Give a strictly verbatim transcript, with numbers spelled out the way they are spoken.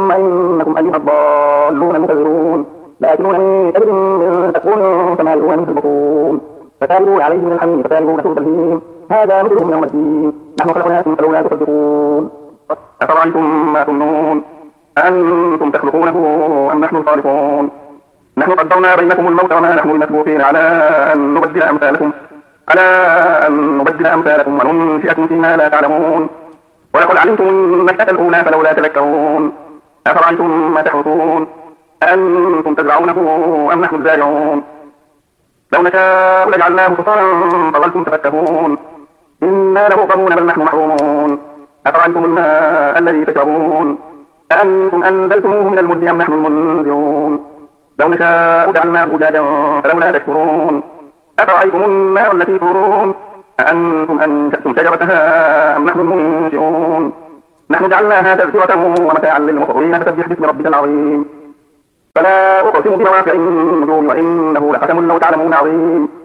ثم إنكم أيها الضالون المكذبون لآكلون من شجر من زقوم فمالئون منه البطون فشاربون عليه من الحميم فشاربون شرب الهيم هذا نزلهم يوم الدين نحن خلقناكم فلولا تصدقون أفرأيتم ما تمنون أنتم تخلقونه أم نحن الخالقون نحن قدرنا بينكم الموت وما نحن بمسبوقين على أن نبدل أمثالكم على أن نبدل أمثالكم وننشئكم فيما لا تعلمون ولقد علمتم النشأة الأولى فلولا تذكرون أفرأيتم ما تحرثون أنتم تزرعونه أم نحن الزارعون لو نشاء لجعلناه حصانا فظلتم تفكهون إنا لمغرمون بل نحن محرومون أفرأيتم الماء الذي تشربون أأنتم أنزلتموه من المزن أم نحن المنزلون لو نشاء جعلناه أجاجا فلولا تشكرون أفرأيتم النار التي تورون أأنتم أنشأتم شجرتها أم نحن المنشئون نحن جعلناها تذكرة ومتاعا للمقوين فسبح باسم ربك العظيم فلا أقسم بمواقع النجوم وإنه لقسم لو تعلمون عظيم